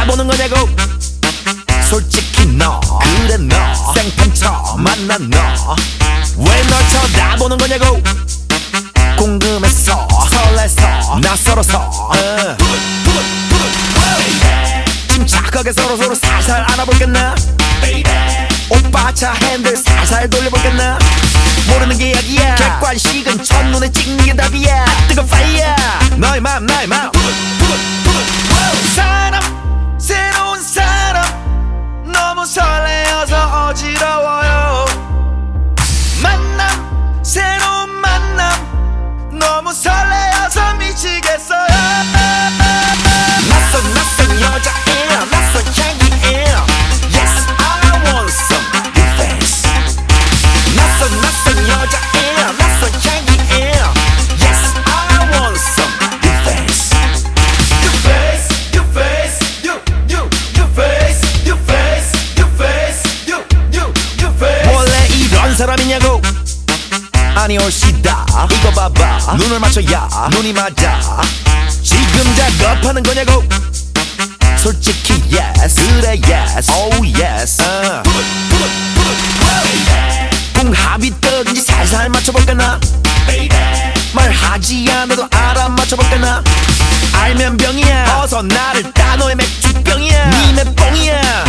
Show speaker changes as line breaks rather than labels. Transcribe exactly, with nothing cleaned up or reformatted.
쳐다보는 거냐고. 솔직히 너 그래 너 생판 처음 만난 너 왜 널 쳐다보는 거냐고. 궁금해서 설레서 낯설어서 uh. 침착하게 서로서로 살살 알아볼겠나. 오빠 차 핸들 살살 돌려볼겠나. 모르는 게 약이야. 객관식은 첫눈에 찍는 게 답이야. 뜨거운 파이어 너의 맘 나의 맘. 사람 새로운 사람 너무 설레어서 어지러워요. 만남 새로운 만남 너무 설레어서 미치겠어요. 낯선 낯선 여자애 낯선 향기에 Yes I want some new face. 낯선 낯선 여자애 낯선 향기에 Yes I want some new face. New face new face new new new face new face new face new new new face. 원래 이런 사람이냐고. 아니 올시다 이거 봐봐 눈을 맞춰야 눈이 맞아. 지금 작업하는 거냐고. 솔직히 yes 그래 yes oh yes uh. 궁합이 뜨든지 살살 맞춰볼까나. 말하지 않아도 알아맞혀볼까나. 알면 병이야 어서 나를 따. 너의 맥주병이야 니네 뽕이야